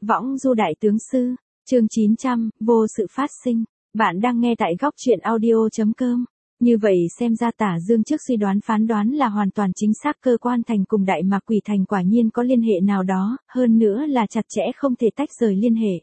Võng du đại tướng sư, chương 900, vô sự phát sinh. Bạn đang nghe tại góc truyện audio.com. Như vậy xem ra Tả Dương trước suy đoán phán đoán là hoàn toàn chính xác, cơ quan thành cùng Đại Mạc Quỷ Thành quả nhiên có liên hệ nào đó, hơn nữa là chặt chẽ không thể tách rời liên hệ.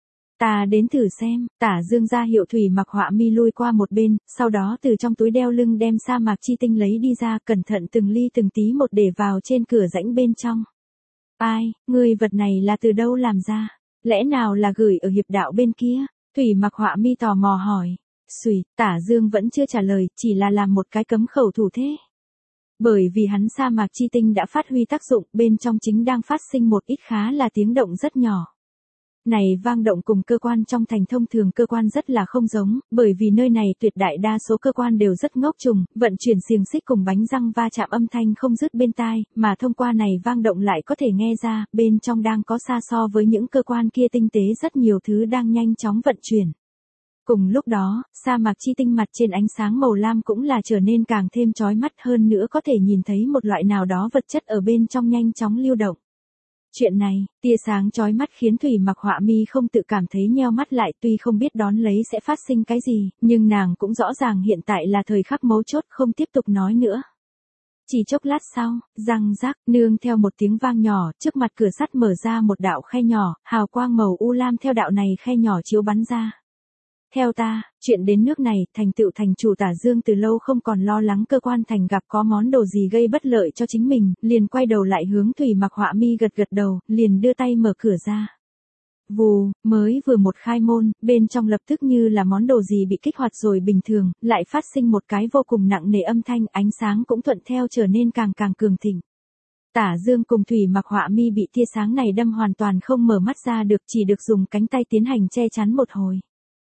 Ta đến thử xem. Tả Dương ra hiệu Thủy Mặc Họa Mi lui qua một bên, sau đó từ trong túi đeo lưng đem sa mạc chi tinh lấy đi ra, cẩn thận từng ly từng tí một để vào trên cửa rãnh bên trong. Ai, người vật này là từ đâu làm ra? Lẽ nào là gửi ở hiệp đạo bên kia? Thủy Mặc Họa Mi tò mò hỏi. Xùi, Tả Dương vẫn chưa trả lời, chỉ là làm một cái cấm khẩu thủ thế. Bởi vì hắn sa mạc chi tinh đã phát huy tác dụng, bên trong chính đang phát sinh một ít khá là tiếng động rất nhỏ. Này vang động cùng cơ quan trong thành thông thường cơ quan rất là không giống, bởi vì nơi này tuyệt đại đa số cơ quan đều rất ngốc trùng, vận chuyển xiềng xích cùng bánh răng va chạm âm thanh không dứt bên tai, mà thông qua này vang động lại có thể nghe ra, bên trong đang có xa so với những cơ quan kia tinh tế rất nhiều thứ đang nhanh chóng vận chuyển. Cùng lúc đó, sa mạc chi tinh mặt trên ánh sáng màu lam cũng là trở nên càng thêm chói mắt, hơn nữa có thể nhìn thấy một loại nào đó vật chất ở bên trong nhanh chóng lưu động. Chuyện này, tia sáng chói mắt khiến Thủy Mặc Họa Mi không tự cảm thấy nheo mắt lại, tuy không biết đón lấy sẽ phát sinh cái gì, nhưng nàng cũng rõ ràng hiện tại là thời khắc mấu chốt, không tiếp tục nói nữa. Chỉ chốc lát sau, răng rác, nương theo một tiếng vang nhỏ, trước mặt cửa sắt mở ra một đạo khe nhỏ, hào quang màu u lam theo đạo này khe nhỏ chiếu bắn ra. Theo ta, chuyện đến nước này, thành tựu thành chủ Tả Dương từ lâu không còn lo lắng cơ quan thành gặp có món đồ gì gây bất lợi cho chính mình, liền quay đầu lại hướng Thủy Mặc Họa Mi gật gật đầu, liền đưa tay mở cửa ra. Vù, mới vừa một khai môn, bên trong lập tức như là món đồ gì bị kích hoạt rồi bình thường, lại phát sinh một cái vô cùng nặng nề âm thanh, ánh sáng cũng thuận theo trở nên càng cường thịnh. Tả Dương cùng Thủy Mặc Họa Mi bị tia sáng này đâm hoàn toàn không mở mắt ra được, chỉ được dùng cánh tay tiến hành che chắn một hồi.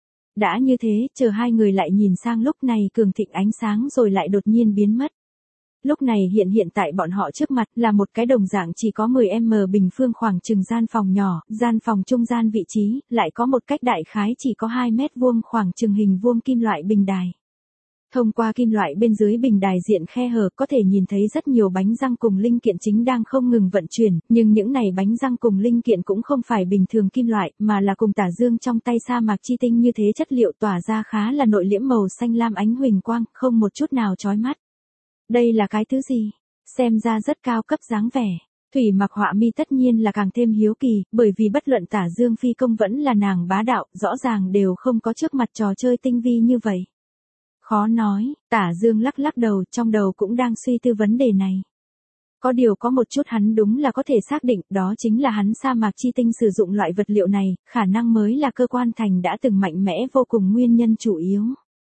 Đã như thế, chờ hai người lại nhìn sang lúc này cường thịnh ánh sáng rồi lại đột nhiên biến mất. Lúc này hiện tại bọn họ trước mặt là một cái đồng dạng chỉ có 10m bình phương khoảng chừng gian phòng nhỏ, gian phòng trung gian vị trí, lại có một cách đại khái chỉ có 2 mét vuông khoảng chừng hình vuông kim loại bình đài. Thông qua kim loại bên dưới bình đài diện khe hở có thể nhìn thấy rất nhiều bánh răng cùng linh kiện chính đang không ngừng vận chuyển, nhưng những này bánh răng cùng linh kiện cũng không phải bình thường kim loại, mà là cùng Tả Dương trong tay sa mạc chi tinh như thế, chất liệu tỏa ra khá là nội liễm màu xanh lam ánh huỳnh quang, không một chút nào chói mắt. Đây là cái thứ gì? Xem ra rất cao cấp dáng vẻ. Thủy Mặc Họa Mi tất nhiên là càng thêm hiếu kỳ, bởi vì bất luận Tả Dương phi công vẫn là nàng bá đạo, rõ ràng đều không có trước mặt trò chơi tinh vi như vậy. Khó nói, Tả Dương lắc đầu, trong đầu cũng đang suy tư vấn đề này. Có điều có một chút hắn đúng là có thể xác định, đó chính là hắn sa mạc chi tinh sử dụng loại vật liệu này, khả năng mới là cơ quan thành đã từng mạnh mẽ vô cùng nguyên nhân chủ yếu.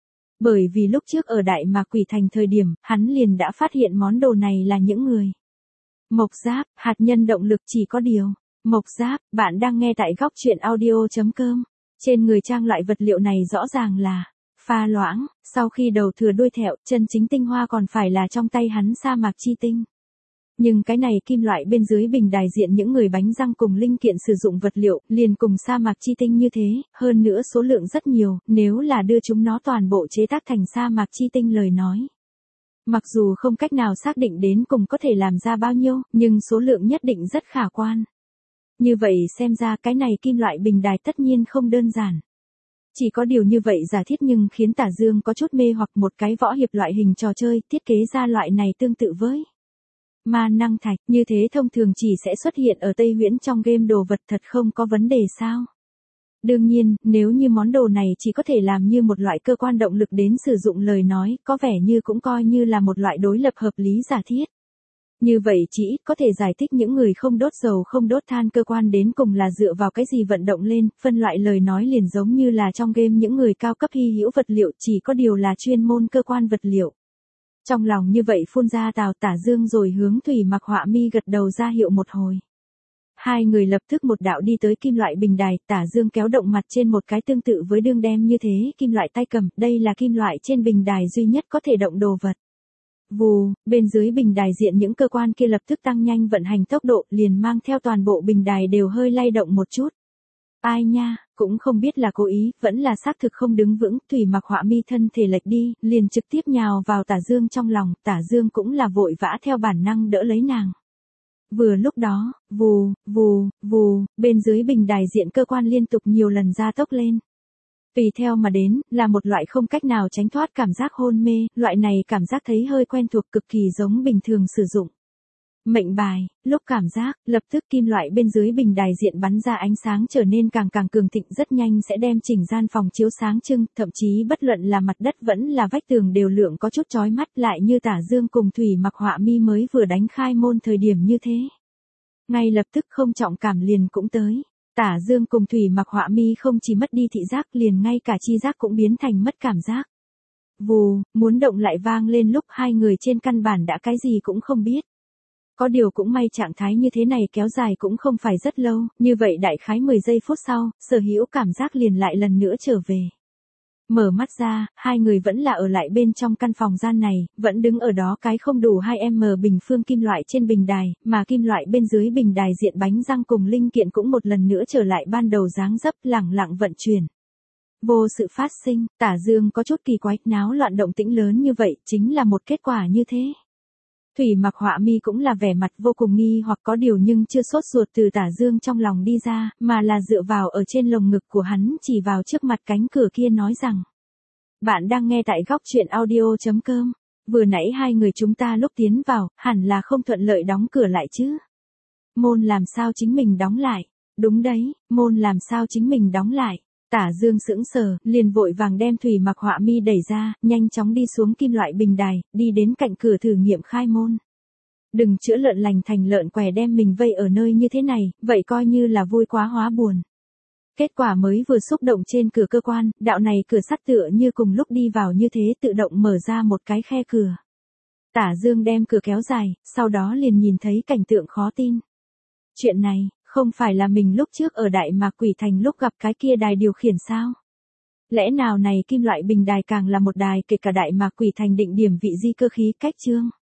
Bởi vì lúc trước ở Đại Mạc Quỷ Thành thời điểm, hắn liền đã phát hiện món đồ này là những người mộc giáp, hạt nhân động lực. Chỉ có điều, mộc giáp, bạn đang nghe tại góc truyện audio.com. Trên người trang loại vật liệu này rõ ràng là pha loãng, sau khi đầu thừa đuôi thẹo, chân chính tinh hoa còn phải là trong tay hắn sa mạc chi tinh. Nhưng cái này kim loại bên dưới bình đài diện những người bánh răng cùng linh kiện sử dụng vật liệu, liền cùng sa mạc chi tinh như thế, hơn nữa số lượng rất nhiều, nếu là đưa chúng nó toàn bộ chế tác thành sa mạc chi tinh lời nói. Mặc dù không cách nào xác định đến cùng có thể làm ra bao nhiêu, nhưng số lượng nhất định rất khả quan. Như vậy xem ra cái này kim loại bình đài tất nhiên không đơn giản. Chỉ có điều như vậy giả thiết nhưng khiến Tả Dương có chút mê hoặc, một cái võ hiệp loại hình trò chơi thiết kế ra loại này tương tự với ma năng thạch, như thế thông thường chỉ sẽ xuất hiện ở Tây Huyễn trong game đồ vật, thật không có vấn đề sao? Đương nhiên, nếu như món đồ này chỉ có thể làm như một loại cơ quan động lực đến sử dụng lời nói, có vẻ như cũng coi như là một loại đối lập hợp lý giả thiết. Như vậy chỉ ít có thể giải thích những người không đốt dầu không đốt than cơ quan đến cùng là dựa vào cái gì vận động lên, phân loại lời nói liền giống như là trong game những người cao cấp hy hữu vật liệu, chỉ có điều là chuyên môn cơ quan vật liệu. Trong lòng như vậy phun ra Tả Dương rồi hướng Thủy Mặc Họa Mi gật đầu ra hiệu một hồi. Hai người lập tức một đạo đi tới kim loại bình đài, Tả Dương kéo động mặt trên một cái tương tự với đương đem như thế, kim loại tay cầm, đây là kim loại trên bình đài duy nhất có thể động đồ vật. Vù, bên dưới bình đài diện những cơ quan kia lập tức tăng nhanh vận hành tốc độ, liền mang theo toàn bộ bình đài đều hơi lay động một chút. Ai nha, cũng không biết là cố ý, vẫn là xác thực không đứng vững, Thủy Mặc Họa Mi thân thể lệch đi, liền trực tiếp nhào vào Tả Dương trong lòng, Tả Dương cũng là vội vã theo bản năng đỡ lấy nàng. Vừa lúc đó, vù, vù, vù, bên dưới bình đài diện cơ quan liên tục nhiều lần gia tốc lên. Tùy theo mà đến, là một loại không cách nào tránh thoát cảm giác hôn mê, loại này cảm giác thấy hơi quen thuộc cực kỳ giống bình thường sử dụng. Mệnh bài, lúc cảm giác, lập tức kim loại bên dưới bình đài diện bắn ra ánh sáng trở nên càng cường thịnh rất nhanh sẽ đem chỉnh gian phòng chiếu sáng trưng, thậm chí bất luận là mặt đất vẫn là vách tường đều lượng có chút chói mắt lại như Tả Dương cùng Thủy Mặc Họa Mi mới vừa đánh khai môn thời điểm như thế. Ngay lập tức không trọng cảm liền cũng tới. Tả Dương cùng Thủy Mặc Họa Mi không chỉ mất đi thị giác liền ngay cả chi giác cũng biến thành mất cảm giác. Vù, muốn động lại vang lên lúc hai người trên căn bản đã cái gì cũng không biết. Có điều cũng may trạng thái như thế này kéo dài cũng không phải rất lâu, như vậy đại khái 10 giây phút sau, Sở Hữu cảm giác liền lại lần nữa trở về. Mở mắt ra, hai người vẫn là ở lại bên trong căn phòng gian này, vẫn đứng ở đó cái không đủ 2m bình phương kim loại trên bình đài, mà kim loại bên dưới bình đài diện bánh răng cùng linh kiện cũng một lần nữa trở lại ban đầu dáng dấp lẳng lặng vận chuyển. Vô sự phát sinh, Tả Dương có chút kỳ quái, náo loạn động tĩnh lớn như vậy, chính là một kết quả như thế. Thủy Mặc Họa Mi cũng là vẻ mặt vô cùng nghi hoặc có điều nhưng chưa sốt ruột từ Tả Dương trong lòng đi ra, mà là dựa vào ở trên lồng ngực của hắn chỉ vào trước mặt cánh cửa kia nói rằng. Bạn đang nghe tại góc truyện audio.com. Vừa nãy hai người chúng ta lúc tiến vào, hẳn là không thuận lợi đóng cửa lại chứ. Môn làm sao chính mình đóng lại? Đúng đấy, môn làm sao chính mình đóng lại? Tả Dương sững sờ, liền vội vàng đem Thủy Mặc Họa Mi đẩy ra, nhanh chóng đi xuống kim loại bình đài, đi đến cạnh cửa thử nghiệm khai môn. Đừng chữa lợn lành thành lợn què đem mình vây ở nơi như thế này, vậy coi như là vui quá hóa buồn. Kết quả mới vừa xúc động trên cửa cơ quan, đạo này cửa sắt tựa như cùng lúc đi vào như thế tự động mở ra một cái khe cửa. Tả Dương đem cửa kéo dài, sau đó liền nhìn thấy cảnh tượng khó tin. Chuyện này, không phải là mình lúc trước ở Đại Mạc Quỷ Thành lúc gặp cái kia đài điều khiển sao? Lẽ nào này kim loại bình đài càng là một đài kể cả Đại Mạc Quỷ Thành định điểm vị di cơ khí cách chương?